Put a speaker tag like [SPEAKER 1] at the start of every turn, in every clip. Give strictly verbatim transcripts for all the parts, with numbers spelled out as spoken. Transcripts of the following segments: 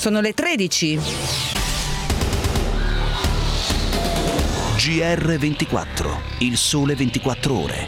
[SPEAKER 1] Sono le tredici.
[SPEAKER 2] G R ventiquattro, il sole ventiquattro ore.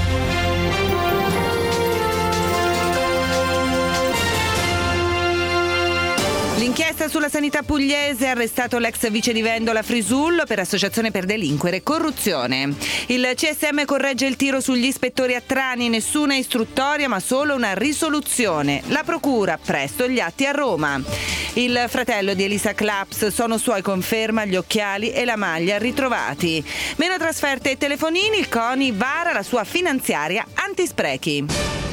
[SPEAKER 1] L'inchiesta sulla sanità pugliese, arrestato l'ex vice di Vendola Frisullo per associazione per delinquere e corruzione. Il C S M corregge il tiro sugli ispettori a Trani, nessuna istruttoria ma solo una risoluzione. La procura, presto gli atti a Roma. Il fratello di Elisa Claps, sono suoi, conferma gli occhiali e la maglia ritrovati. Meno trasferte e telefonini, il CONI vara la sua finanziaria antisprechi.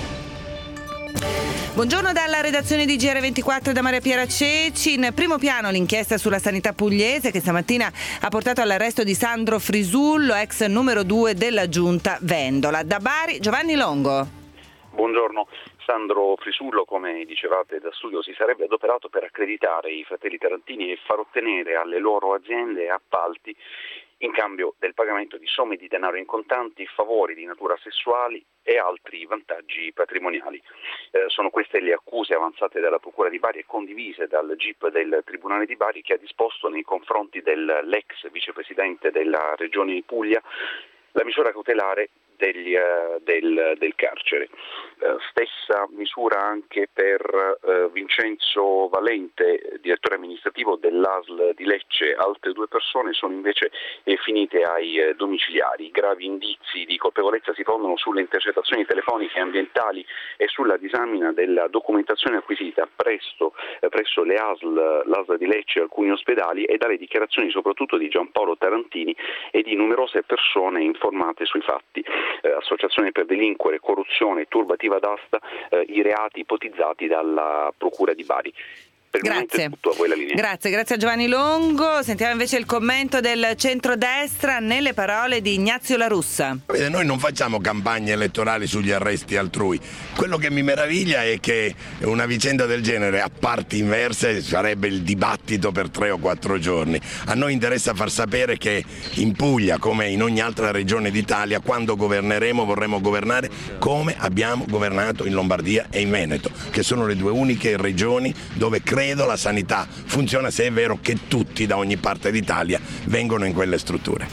[SPEAKER 1] Buongiorno dalla redazione di G R ventiquattro da Maria Piera Ceci. In primo piano l'inchiesta sulla sanità pugliese che stamattina ha portato all'arresto di Sandro Frisullo, ex numero due della giunta Vendola. Da Bari, Giovanni Longo.
[SPEAKER 3] Buongiorno. Sandro Frisullo, come dicevate da studio, si sarebbe adoperato per accreditare i fratelli Tarantini e far ottenere alle loro aziende appalti in cambio del pagamento di somme di denaro in contanti, favori di natura sessuali e altri vantaggi patrimoniali. Eh, sono queste le accuse avanzate dalla Procura di Bari e condivise dal G I P del Tribunale di Bari, che ha disposto nei confronti dell'ex vicepresidente della Regione Puglia la misura cautelare degli, uh, del, del carcere. Uh, stessa misura anche per uh, Vincenzo Valente, direttore amministrativo dell'A S L di Lecce. Altre due persone sono invece eh, finite ai eh, domiciliari. Gravi indizi di colpevolezza si fondano sulle intercettazioni telefoniche e ambientali e sulla disamina della documentazione acquisita presso, eh, presso le A S L, l'A S L di Lecce e alcuni ospedali, e dalle dichiarazioni soprattutto di Giampaolo Tarantini e di numerose persone informate sui fatti. Eh, associazione per delinquere, corruzione, turbativa d'asta, eh, i reati ipotizzati dalla Procura di Bari. Per
[SPEAKER 1] Grazie.
[SPEAKER 3] Tutto, a voi la linea.
[SPEAKER 1] Grazie, grazie a Giovanni Longo. Sentiamo invece il commento del centrodestra nelle parole di Ignazio La Russa.
[SPEAKER 4] Vede, noi non facciamo campagne elettorali sugli arresti altrui. Quello che mi meraviglia è che una vicenda del genere a parti inverse sarebbe il dibattito per tre o quattro giorni. A noi interessa far sapere che in Puglia, come in ogni altra regione d'Italia, quando governeremo vorremmo governare come abbiamo governato in Lombardia e in Veneto, che sono le due uniche regioni dove credo Credo la sanità funziona, se è vero che tutti da ogni parte d'Italia vengono in quelle strutture.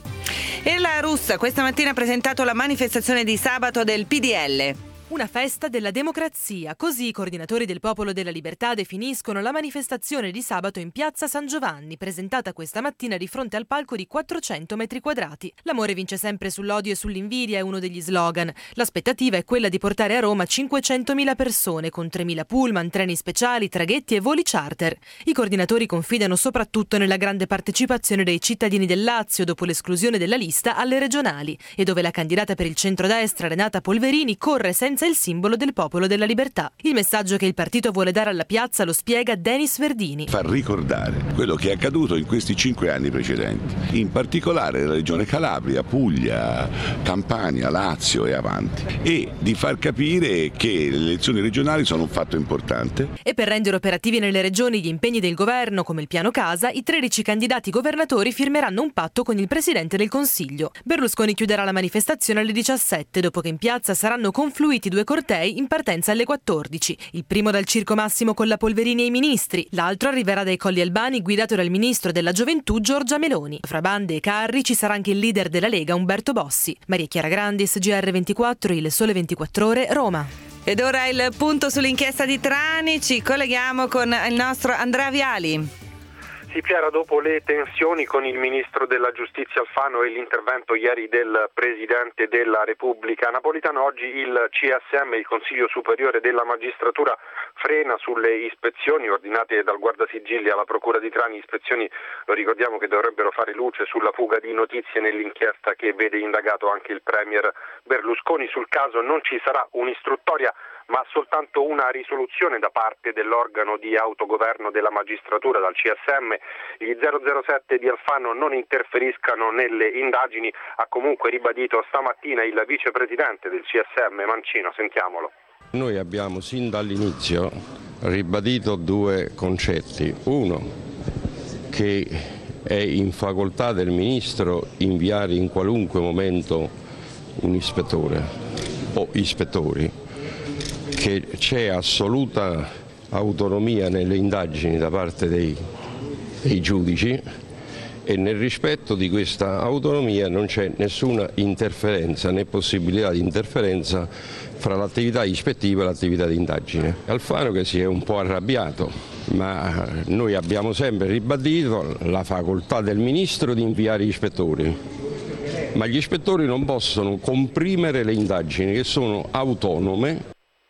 [SPEAKER 1] E La Russa questa mattina ha presentato la manifestazione di sabato del P D L.
[SPEAKER 5] Una festa della democrazia, così i coordinatori del Popolo della Libertà definiscono la manifestazione di sabato in piazza San Giovanni, presentata questa mattina di fronte al palco di quattrocento metri quadrati. L'amore vince sempre sull'odio e sull'invidia è uno degli slogan. L'aspettativa è quella di portare a Roma cinquecentomila persone con tremila pullman, treni speciali, traghetti e voli charter. I coordinatori confidano soprattutto nella grande partecipazione dei cittadini del Lazio dopo l'esclusione della lista alle regionali, e dove la candidata per il centrodestra Renata Polverini corre senza il simbolo del Popolo della Libertà. Il messaggio che il partito vuole dare alla piazza lo spiega Denis Verdini.
[SPEAKER 6] Far ricordare quello che è accaduto in questi cinque anni precedenti, in particolare nella regione Calabria, Puglia, Campania, Lazio e avanti, e di far capire che le elezioni regionali sono un fatto importante.
[SPEAKER 5] E per rendere operativi nelle regioni gli impegni del governo, come il piano casa, i tredici candidati governatori firmeranno un patto con il Presidente del Consiglio. Berlusconi chiuderà la manifestazione alle diciassette, dopo che in piazza saranno confluiti due cortei in partenza alle quattordici. Il primo dal Circo Massimo con la Polverini e i ministri, l'altro arriverà dai Colli Albani guidato dal ministro della Gioventù Giorgia Meloni. Fra bande e carri ci sarà anche il leader della Lega Umberto Bossi. Maria Chiara Grandis, G R ventiquattro, il Sole ventiquattro ore, Roma.
[SPEAKER 1] Ed ora il punto sull'inchiesta di Trani, ci colleghiamo con il nostro Andrea Viali.
[SPEAKER 7] Sì, Piera, dopo le tensioni con il ministro della giustizia Alfano e l'intervento ieri del presidente della Repubblica Napolitano, oggi il C S M, il Consiglio Superiore della Magistratura, frena sulle ispezioni ordinate dal Guardasigilli alla Procura di Trani, ispezioni, lo ricordiamo, che dovrebbero fare luce sulla fuga di notizie nell'inchiesta che vede indagato anche il premier Berlusconi. Sul caso non ci sarà un'istruttoria, ma soltanto una risoluzione da parte dell'organo di autogoverno della magistratura, dal C S M. Gli zero zero sette di Alfano non interferiscano nelle indagini, ha comunque ribadito stamattina il vicepresidente del C S M Mancino. Sentiamolo.
[SPEAKER 8] Noi abbiamo sin dall'inizio ribadito due concetti. Uno, che è in facoltà del Ministro inviare in qualunque momento un ispettore o ispettori, che c'è assoluta autonomia nelle indagini da parte dei, dei giudici e nel rispetto di questa autonomia non c'è nessuna interferenza né possibilità di interferenza fra l'attività ispettiva e l'attività di indagine. Alfano che si è un po' arrabbiato, ma noi abbiamo sempre ribadito la facoltà del Ministro di inviare gli ispettori, ma gli ispettori non possono comprimere le indagini che sono autonome.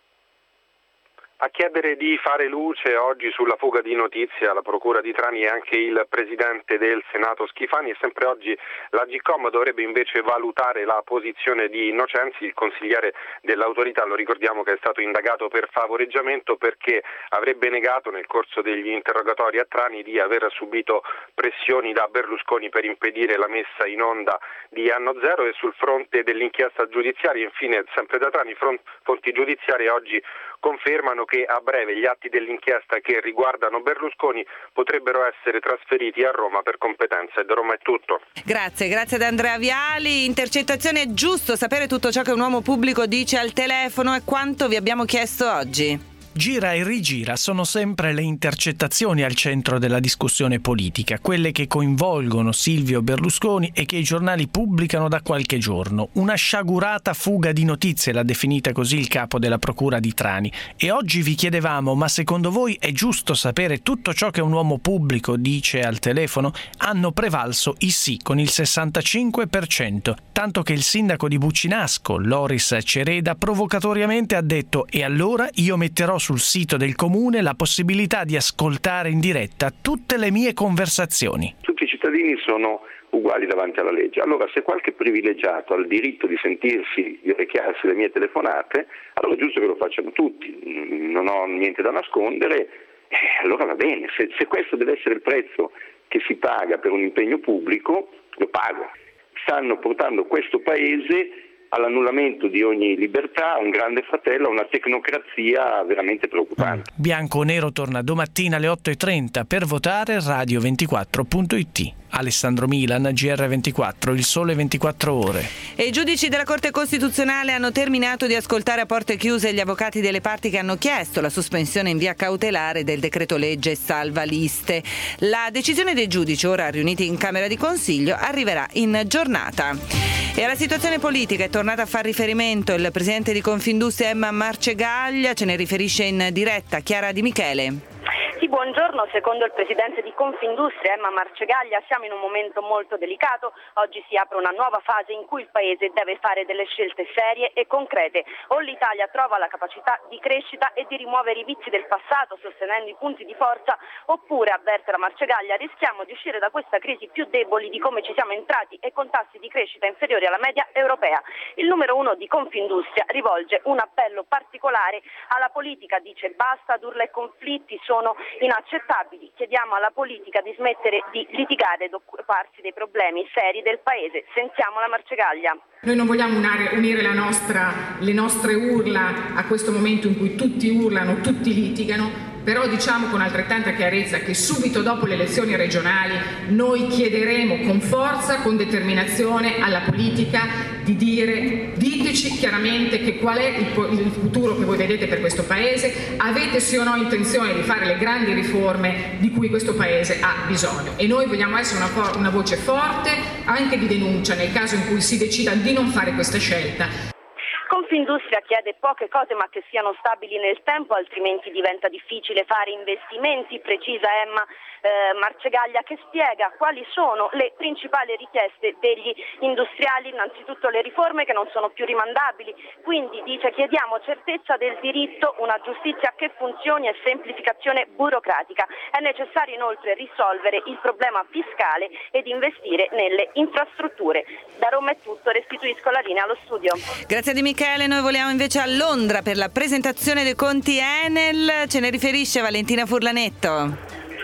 [SPEAKER 7] A chiedere di fare luce oggi sulla fuga di notizie alla Procura di Trani è anche il Presidente del Senato Schifani e sempre oggi l'Agcom dovrebbe invece valutare la posizione di Innocenzi, il consigliere dell'autorità, lo ricordiamo che è stato indagato per favoreggiamento perché avrebbe negato nel corso degli interrogatori a Trani di aver subito pressioni da Berlusconi per impedire la messa in onda di Anno Zero. E sul fronte dell'inchiesta giudiziaria, infine, sempre da Trani, fonti giudiziarie oggi confermano che a breve gli atti dell'inchiesta che riguardano Berlusconi potrebbero essere trasferiti a Roma per competenza. E da Roma è tutto.
[SPEAKER 1] Grazie, grazie ad Andrea Viali. Intercettazione, è giusto sapere tutto ciò che un uomo pubblico dice al telefono e quanto vi abbiamo chiesto oggi.
[SPEAKER 9] Gira e rigira, sono sempre le intercettazioni al centro della discussione politica, quelle che coinvolgono Silvio Berlusconi e che i giornali pubblicano da qualche giorno. Una sciagurata fuga di notizie, l'ha definita così il capo della Procura di Trani. E oggi vi chiedevamo, ma secondo voi è giusto sapere tutto ciò che un uomo pubblico dice al telefono? Hanno prevalso i sì con il sessantacinque per cento, tanto che il sindaco di Buccinasco, Loris Cereda, provocatoriamente ha detto: e allora io metterò sul sito del comune la possibilità di ascoltare in diretta tutte le mie conversazioni.
[SPEAKER 10] Tutti i cittadini sono uguali davanti alla legge. Allora, se qualche privilegiato ha il diritto di sentirsi, di orecchiarsi le mie telefonate, allora è giusto che lo facciano tutti. Non ho niente da nascondere, eh, allora va bene. Se, se questo deve essere il prezzo che si paga per un impegno pubblico, lo pago. Stanno portando questo paese all'annullamento di ogni libertà, a un grande fratello, a una tecnocrazia veramente preoccupante.
[SPEAKER 9] Bianco o Nero torna domattina alle otto e trenta per votare radio ventiquattro punto it. Alessandro Milan, G R ventiquattro, Il Sole ventiquattro Ore.
[SPEAKER 1] E i giudici della Corte Costituzionale hanno terminato di ascoltare a porte chiuse gli avvocati delle parti che hanno chiesto la sospensione in via cautelare del decreto legge salva liste. La decisione dei giudici, ora riuniti in Camera di Consiglio, arriverà in giornata. E alla situazione politica è tornata a far riferimento il presidente di Confindustria Emma Marcegaglia, ce ne riferisce in diretta Chiara Di Michele.
[SPEAKER 11] Sì, buongiorno. Secondo il presidente di Confindustria, Emma Marcegaglia, siamo in un momento molto delicato. Oggi si apre una nuova fase in cui il Paese deve fare delle scelte serie e concrete. O l'Italia trova la capacità di crescita e di rimuovere i vizi del passato sostenendo i punti di forza, oppure, avverte la Marcegaglia, rischiamo di uscire da questa crisi più deboli di come ci siamo entrati e con tassi di crescita inferiori alla media europea. Il numero uno di Confindustria rivolge un appello particolare alla politica, dice: basta ad urla e conflitti, sono inaccettabili. Chiediamo alla politica di smettere di litigare ed occuparsi dei problemi seri del Paese. Sentiamo la Marcegaglia.
[SPEAKER 12] Noi non vogliamo unare, unire la nostra, le nostre urla a questo momento in cui tutti urlano, tutti litigano, però diciamo con altrettanta chiarezza che subito dopo le elezioni regionali noi chiederemo con forza, con determinazione alla politica di dire: diteci chiaramente che qual è il, il futuro che voi vedete per questo Paese, avete sì o no intenzione di fare le grandi riforme di cui questo Paese ha bisogno, e noi vogliamo essere una, una voce forte anche di denuncia nel caso in cui si decida di non fare questa scelta.
[SPEAKER 11] Confindustria chiede poche cose ma che siano stabili nel tempo, altrimenti diventa difficile fare investimenti, precisa Emma eh, Marcegaglia, che spiega quali sono le principali richieste degli industriali. Innanzitutto le riforme che non sono più rimandabili, quindi dice: chiediamo certezza del diritto, una giustizia che funzioni e semplificazione burocratica. È necessario inoltre risolvere il problema fiscale ed investire nelle infrastrutture. Da Roma è tutto, restituisco la linea allo studio.
[SPEAKER 1] Grazie Di Michele, noi voliamo invece a Londra per la presentazione dei conti Enel, ce ne riferisce Valentina Furlanetto.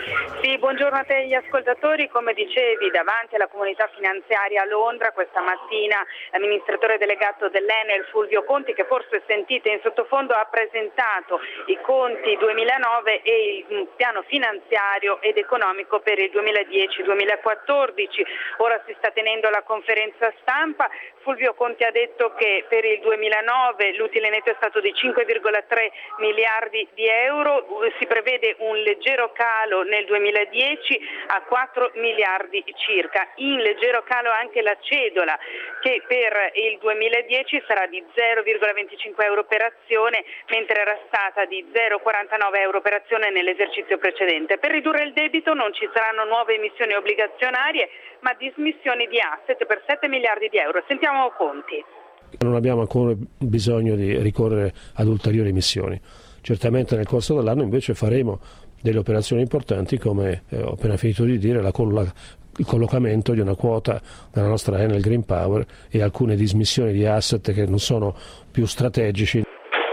[SPEAKER 13] Sì, buongiorno a te e agli ascoltatori. Come dicevi, davanti alla comunità finanziaria a Londra questa mattina l'amministratore delegato dell'Enel Fulvio Conti, che forse sentite in sottofondo, ha presentato i conti duemilanove e il piano finanziario ed economico per il duemiladieci duemilaquattordici. Ora si sta tenendo la conferenza stampa. Fulvio Conti ha detto che per il duemilanove l'utile netto è stato di cinque virgola tre miliardi di euro, si prevede un leggero calo nel duemiladieci a quattro miliardi circa. In leggero calo anche la cedola, che per il duemiladieci sarà di zero virgola venticinque euro per azione, mentre era stata di zero virgola quarantanove euro per azione nell'esercizio precedente. Per ridurre il debito non ci saranno nuove emissioni obbligazionarie, ma dismissioni di asset per sette miliardi di euro. Sentiamo Conti.
[SPEAKER 14] Non abbiamo ancora bisogno di ricorrere ad ulteriori emissioni. Certamente nel corso dell'anno invece faremo delle operazioni importanti, come eh, ho appena finito di dire, la colla- il collocamento di una quota della nostra Enel Green Power e alcune dismissioni di asset che non sono più strategici.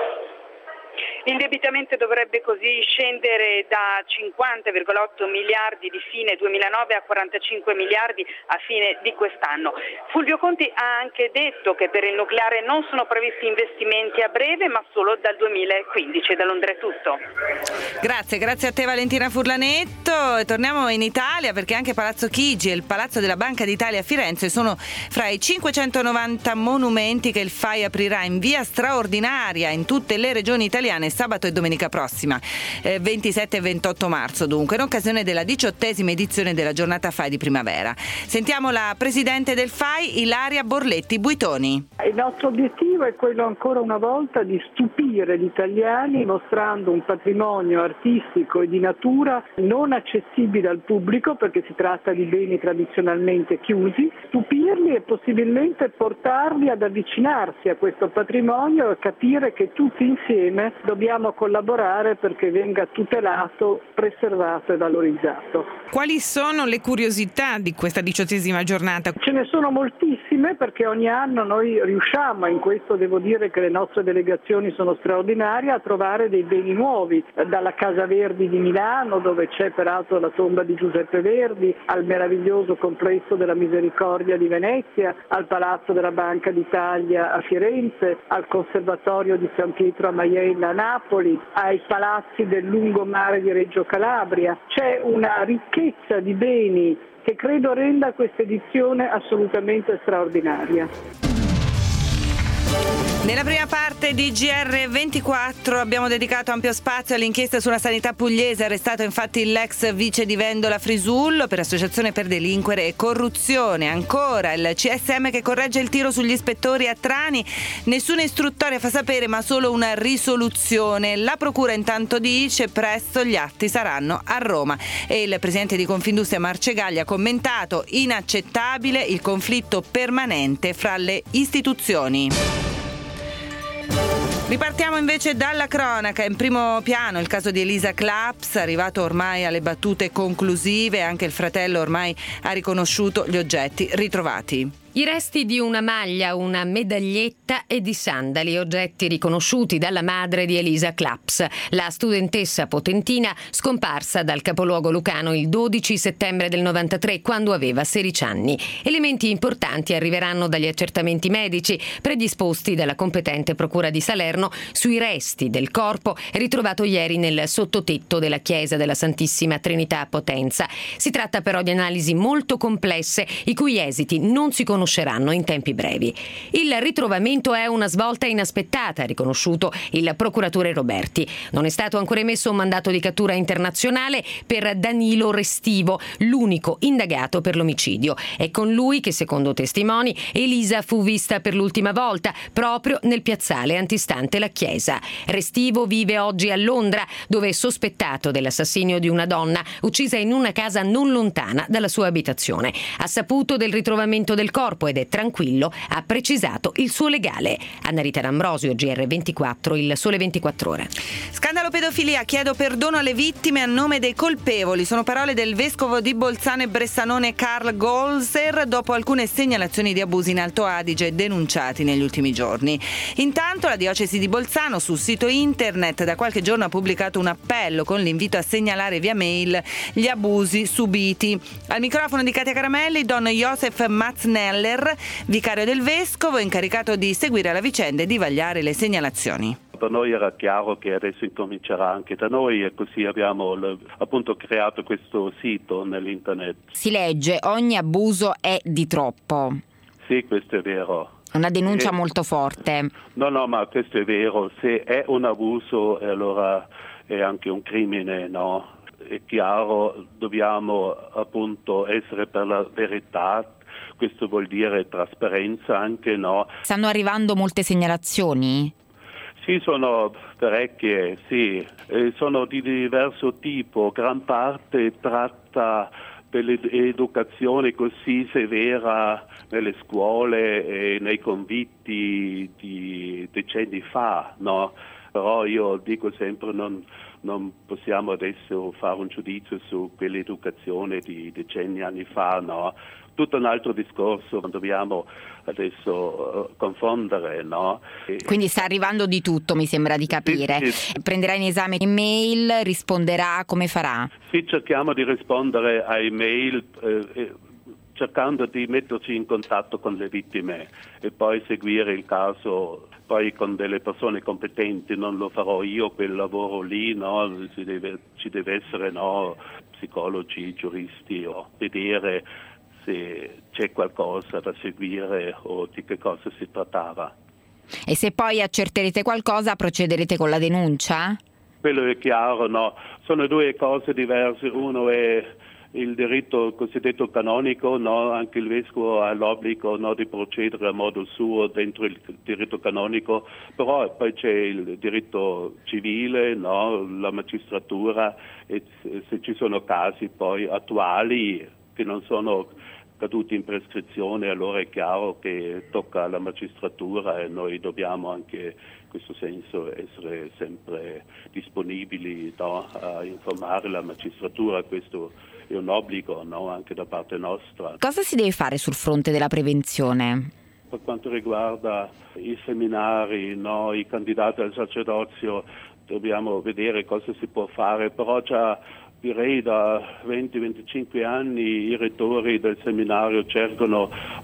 [SPEAKER 13] L'indebitamento dovrebbe così scendere da cinquanta virgola otto miliardi di fine duemilanove a quarantacinque miliardi a fine di quest'anno. Fulvio Conti ha anche detto che per il nucleare non sono previsti investimenti a breve, ma solo dal duemilaquindici. Da Londra è tutto.
[SPEAKER 1] Grazie, grazie a te Valentina Furlanetto. E torniamo in Italia, perché anche Palazzo Chigi e il Palazzo della Banca d'Italia a Firenze sono fra i cinquecentonovanta monumenti che il F A I aprirà in via straordinaria in tutte le regioni italiane sabato e domenica prossima, eh, ventisette e ventotto marzo dunque, in occasione della diciottesima edizione della giornata F A I di primavera. Sentiamo la presidente del F A I, Ilaria Borletti Buitoni.
[SPEAKER 15] Il nostro obiettivo è quello ancora una volta di stupire gli italiani mostrando un patrimonio artistico e di natura non accessibile al pubblico, perché si tratta di beni tradizionalmente chiusi, stupirli e possibilmente portarli ad avvicinarsi a questo patrimonio e capire che tutti insieme dobbiamo collaborare perché venga tutelato, preservato e valorizzato.
[SPEAKER 16] Quali sono le curiosità di questa diciottesima giornata?
[SPEAKER 15] Ce ne sono moltissime, perché ogni anno noi riusciamo, in questo devo dire che le nostre delegazioni sono straordinarie, a trovare dei beni nuovi, dalla Casa Verdi di Milano, dove c'è peraltro la tomba di Giuseppe Verdi, al meraviglioso complesso della Misericordia di Venezia, al Palazzo della Banca d'Italia a Firenze, al Conservatorio di San Pietro a Maiella a Napoli, ai palazzi del lungomare di Reggio Calabria. C'è una ricchezza di beni che credo renda questa edizione assolutamente straordinaria.
[SPEAKER 1] Nella prima parte di G R ventiquattro abbiamo dedicato ampio spazio all'inchiesta sulla sanità pugliese. Arrestato infatti l'ex vice di Vendola Frisullo per associazione per delinquere e corruzione. Ancora il C S M che corregge il tiro sugli ispettori a Trani. Nessuna istruttoria fa sapere, ma solo una risoluzione. La procura intanto dice presto gli atti saranno a Roma. E il presidente di Confindustria Marcegaglia ha commentato: inaccettabile il conflitto permanente fra le istituzioni. Ripartiamo invece dalla cronaca. In primo piano il caso di Elisa Claps, arrivato ormai alle battute conclusive. Anche il fratello ormai ha riconosciuto gli oggetti ritrovati.
[SPEAKER 17] I resti di una maglia, una medaglietta e di sandali, oggetti riconosciuti dalla madre di Elisa Claps, la studentessa potentina scomparsa dal capoluogo lucano il dodici settembre del novantatré, quando aveva sedici anni. Elementi importanti arriveranno dagli accertamenti medici predisposti dalla competente procura di Salerno sui resti del corpo ritrovato ieri nel sottotetto della chiesa della Santissima Trinità a Potenza. Si tratta però di analisi molto complesse, i cui esiti non si conoscono conosceranno in tempi brevi. Il ritrovamento è una svolta inaspettata, ha riconosciuto il procuratore Roberti. Non è stato ancora emesso un mandato di cattura internazionale per Danilo Restivo, l'unico indagato per l'omicidio. È con lui che, secondo testimoni, Elisa fu vista per l'ultima volta proprio nel piazzale antistante la chiesa. Restivo vive oggi a Londra, dove è sospettato dell'assassinio di una donna uccisa in una casa non lontana dalla sua abitazione. Ha saputo del ritrovamento del corpo corpo ed è tranquillo, ha precisato il suo legale. Anna Rita D'Ambrosio, G R ventiquattro, Il Sole ventiquattro Ore.
[SPEAKER 1] Scandalo pedofilia, chiedo perdono alle vittime a nome dei colpevoli. Sono parole del vescovo di Bolzano e Bressanone Karl Golser dopo alcune segnalazioni di abusi in Alto Adige denunciati negli ultimi giorni. Intanto la diocesi di Bolzano sul sito internet da qualche giorno ha pubblicato un appello con l'invito a segnalare via mail gli abusi subiti. Al microfono di Katia Caramelli, don Josef Matzneller, vicario del vescovo, incaricato di seguire la vicenda e di vagliare le segnalazioni.
[SPEAKER 18] Per noi era chiaro che adesso incomincerà anche da noi e così abbiamo appunto creato questo sito nell'internet.
[SPEAKER 19] Si legge: ogni abuso è di troppo.
[SPEAKER 18] Sì, questo è vero.
[SPEAKER 19] Una denuncia
[SPEAKER 18] e...
[SPEAKER 19] molto forte.
[SPEAKER 18] No, no, ma questo è vero. Se è un abuso, allora è anche un crimine, no? È chiaro, dobbiamo appunto essere per la verità. Questo vuol dire trasparenza anche, no?
[SPEAKER 19] Stanno arrivando molte segnalazioni?
[SPEAKER 18] Sì, sono parecchie, sì. E sono di diverso tipo. Gran parte tratta dell'educazione così severa nelle scuole e nei convitti di decenni fa, no? Però io dico sempre non, non possiamo adesso fare un giudizio su quell'educazione di decenni anni fa, no? Tutto un altro discorso, non dobbiamo adesso uh, confondere, no? E... Quindi
[SPEAKER 19] sta arrivando di tutto, mi sembra di capire. Sì, sì. Prenderà in esame email, risponderà, come farà?
[SPEAKER 18] Sì, cerchiamo di rispondere ai mail eh, cercando di metterci in contatto con le vittime e poi seguire il caso poi con delle persone competenti. Non lo farò io quel lavoro lì, no? Ci deve, ci deve essere, no, psicologi, giuristi, o vedere se c'è qualcosa da seguire o di che cosa si trattava.
[SPEAKER 19] E se poi accerterete qualcosa, procederete con la denuncia?
[SPEAKER 18] Quello è chiaro, no. Sono due cose diverse. Uno è il diritto cosiddetto canonico, no? Anche il vescovo ha l'obbligo, no, di procedere a modo suo dentro il diritto canonico, però poi c'è il diritto civile, no? La magistratura, e se ci sono casi poi attuali che non sono caduti in prescrizione, allora è chiaro che tocca alla magistratura e noi dobbiamo anche in questo senso essere sempre disponibili, no, a informare la magistratura. Questo è un obbligo, no, anche da parte nostra.
[SPEAKER 19] Cosa si deve fare sul fronte della prevenzione?
[SPEAKER 18] Per quanto riguarda i seminari, no, i candidati al sacerdozio, dobbiamo vedere cosa si può fare, però già direi da venti venticinque anni i rettori del seminario cercano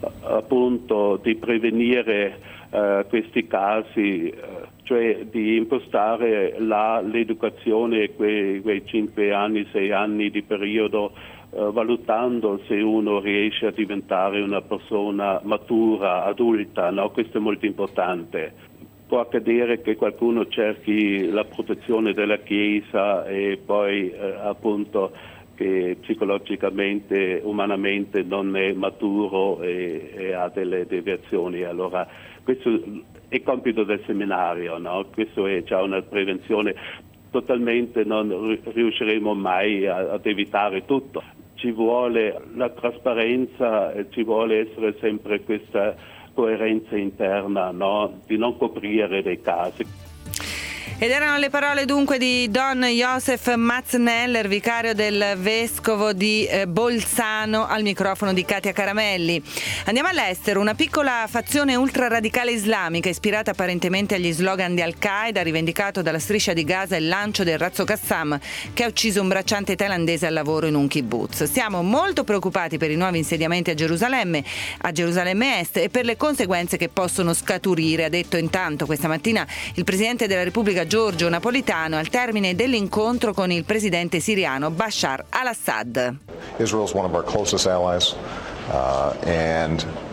[SPEAKER 18] appunto di prevenire uh, questi casi, uh, cioè di impostare la, l'educazione quei, quei cinque anni, sei anni di periodo, uh, valutando se uno riesce a diventare una persona matura, adulta, no? Questo è molto importante. Può accadere che qualcuno cerchi la protezione della Chiesa e poi eh, appunto che psicologicamente, umanamente non è maturo e, e ha delle deviazioni. Allora questo è compito del seminario, no? Questo è già una prevenzione. Totalmente non riusciremo mai a, ad evitare tutto. Ci vuole la trasparenza, ci vuole essere sempre questa coerenza interna, no? Di non coprire dei casi.
[SPEAKER 1] Ed erano le parole dunque di don Josef Matzneller, vicario del vescovo di eh, Bolzano, al microfono di Katia Caramelli. Andiamo all'estero. Una piccola fazione ultraradicale islamica ispirata apparentemente agli slogan di Al-Qaeda ha rivendicato dalla striscia di Gaza il lancio del razzo Qassam che ha ucciso un bracciante thailandese al lavoro in un kibbutz. Siamo molto preoccupati per i nuovi insediamenti a Gerusalemme, a Gerusalemme Est e per le conseguenze che possono scaturire, ha detto intanto questa mattina il Presidente della Repubblica Giorgio Napolitano al termine dell'incontro con il presidente siriano Bashar al-Assad.
[SPEAKER 20] Israel is one of our closest allies uh, and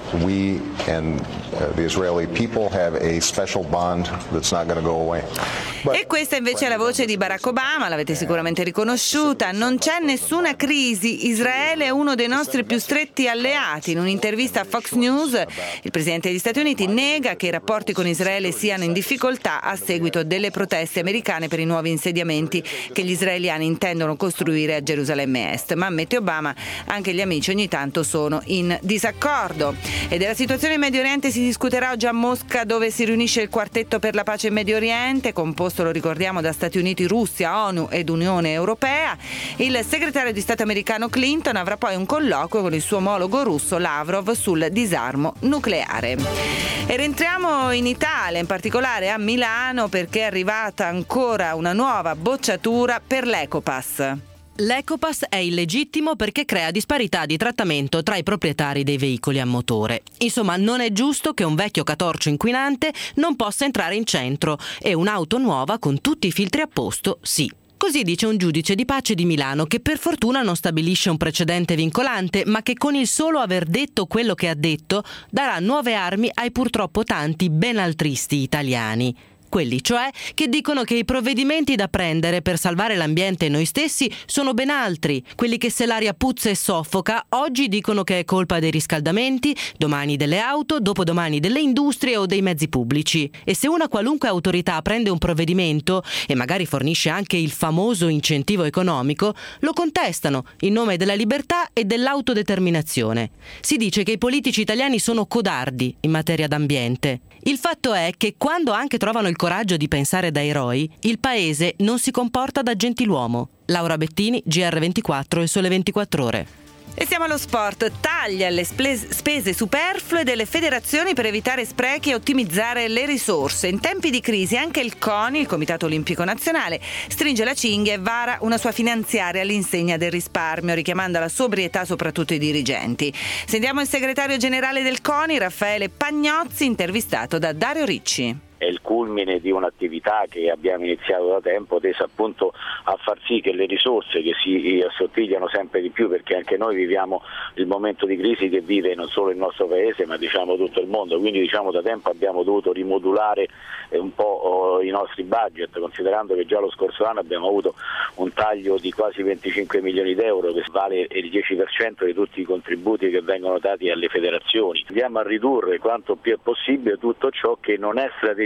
[SPEAKER 20] we and uh, the Israeli people have a special bond that's not going to go away. But
[SPEAKER 1] e questa invece è la voce di Barack Obama, l'avete sicuramente riconosciuta. Non c'è nessuna crisi, Israele è uno dei nostri più stretti alleati. In un'intervista a Fox News il presidente degli Stati Uniti nega che i rapporti con Israele siano in difficoltà a seguito delle proteste americane per i nuovi insediamenti che gli israeliani intendono costruire a Gerusalemme Est, ma ammette Obama anche gli amici ogni tanto sono in disaccordo. E della situazione in Medio Oriente si discuterà oggi a Mosca, dove si riunisce il quartetto per la pace in Medio Oriente, composto, lo ricordiamo, da Stati Uniti, Russia, ONU ed Unione Europea. Il segretario di Stato americano Clinton avrà poi un colloquio con il suo omologo russo Lavrov sul disarmo nucleare. E rientriamo in Italia, in particolare a Milano, perché è arrivata ancora una nuova bocciatura per l'Ecopass.
[SPEAKER 21] L'Ecopass è illegittimo perché crea disparità di trattamento tra i proprietari dei veicoli a motore. Insomma, non è giusto che un vecchio catorcio inquinante non possa entrare in centro e un'auto nuova con tutti i filtri a posto sì. Così dice un giudice di pace di Milano, che per fortuna non stabilisce un precedente vincolante, ma che con il solo aver detto quello che ha detto darà nuove armi ai purtroppo tanti benaltristi italiani. Quelli cioè che dicono che i provvedimenti da prendere per salvare l'ambiente e noi stessi sono ben altri. Quelli che se l'aria puzza e soffoca oggi dicono che è colpa dei riscaldamenti, domani delle auto, dopodomani delle industrie o dei mezzi pubblici. E se una qualunque autorità prende un provvedimento e magari fornisce anche il famoso incentivo economico, lo contestano in nome della libertà e dell'autodeterminazione. Si dice che i politici italiani sono codardi in materia d'ambiente. Il fatto è che quando anche trovano il coraggio di pensare da eroi, il paese non si comporta da gentiluomo. Laura Bettini, G R ventiquattro e Sole ventiquattro Ore.
[SPEAKER 1] E siamo allo sport. Taglia le spese superflue delle federazioni per evitare sprechi e ottimizzare le risorse. In tempi di crisi anche il CONI, il Comitato Olimpico Nazionale, stringe la cinghia e vara una sua finanziaria all'insegna del risparmio, richiamando alla sobrietà soprattutto i dirigenti. Sentiamo il segretario generale del CONI, Raffaele Pagnozzi, intervistato da Dario Ricci.
[SPEAKER 22] È il culmine di un'attività che abbiamo iniziato da tempo, tesa appunto a far sì che le risorse che si assottigliano sempre di più, perché anche noi viviamo il momento di crisi che vive non solo il nostro paese ma diciamo tutto il mondo, quindi diciamo da tempo abbiamo dovuto rimodulare un po' i nostri budget, considerando che già lo scorso anno abbiamo avuto un taglio di quasi venticinque milioni d'euro, che vale il dieci per cento di tutti i contributi che vengono dati alle federazioni. Andiamo a ridurre quanto più è possibile tutto ciò che non è strategicamente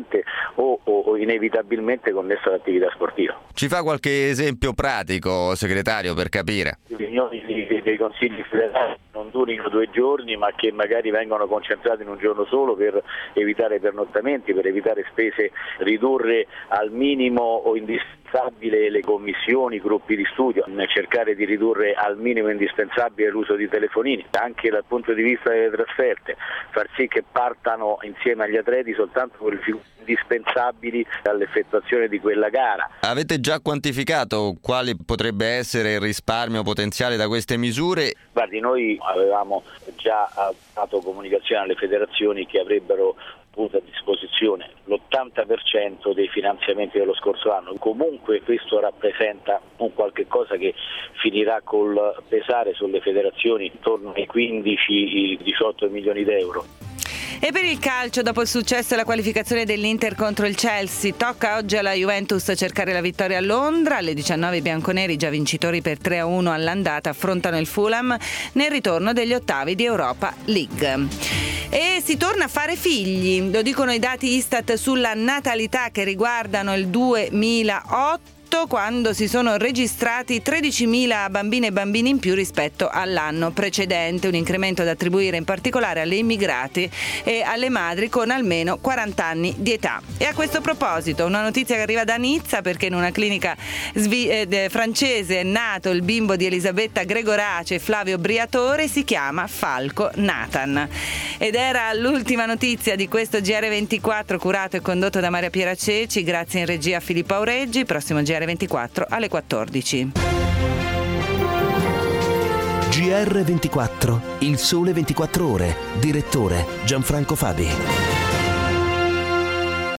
[SPEAKER 22] o, o, o inevitabilmente connesso all'attività sportiva.
[SPEAKER 23] Ci fa qualche esempio pratico, segretario, per capire?
[SPEAKER 22] Le riunioni dei, dei consigli federali non durino due giorni, ma che magari vengono concentrate in un giorno solo per evitare pernottamenti, per evitare spese, ridurre al minimo o indispensabile le commissioni, i gruppi di studio, cercare di ridurre al minimo indispensabile l'uso di telefonini, anche dal punto di vista delle trasferte, far sì che partano insieme agli atleti soltanto quelle figure indispensabili all'effettuazione di quella gara.
[SPEAKER 23] Avete già quantificato quale potrebbe essere il risparmio potenziale da queste misure?
[SPEAKER 22] Guardi, noi avevamo già dato comunicazione alle federazioni che avrebbero avuto a disposizione l'ottanta per cento dei finanziamenti dello scorso anno. Comunque questo rappresenta un qualche cosa che finirà col pesare sulle federazioni intorno ai quindici diciotto milioni d'euro.
[SPEAKER 1] E per il calcio, dopo il successo e la qualificazione dell'Inter contro il Chelsea, tocca oggi alla Juventus cercare la vittoria a Londra. Alle diciannove i bianconeri, già vincitori per tre a uno all'andata, affrontano il Fulham nel ritorno degli ottavi di Europa League. E si torna a fare figli, lo dicono i dati Istat sulla natalità che riguardano il duemilaotto, quando si sono registrati tredicimila bambine e bambini in più rispetto all'anno precedente, un incremento da attribuire in particolare alle immigrati e alle madri con almeno quaranta anni di età. E a questo proposito una notizia che arriva da Nizza, perché in una clinica svi- eh, francese è nato il bimbo di Elisabetta Gregorace e Flavio Briatore, si chiama Falco Nathan. Ed era l'ultima notizia di questo G R ventiquattro, curato e condotto da Maria Piera Ceci, grazie in regia a Filippo Aureggi. Prossimo G R ventiquattro alle quattordici.
[SPEAKER 2] G R ventiquattro, il sole ventiquattro ore, direttore Gianfranco Fabi.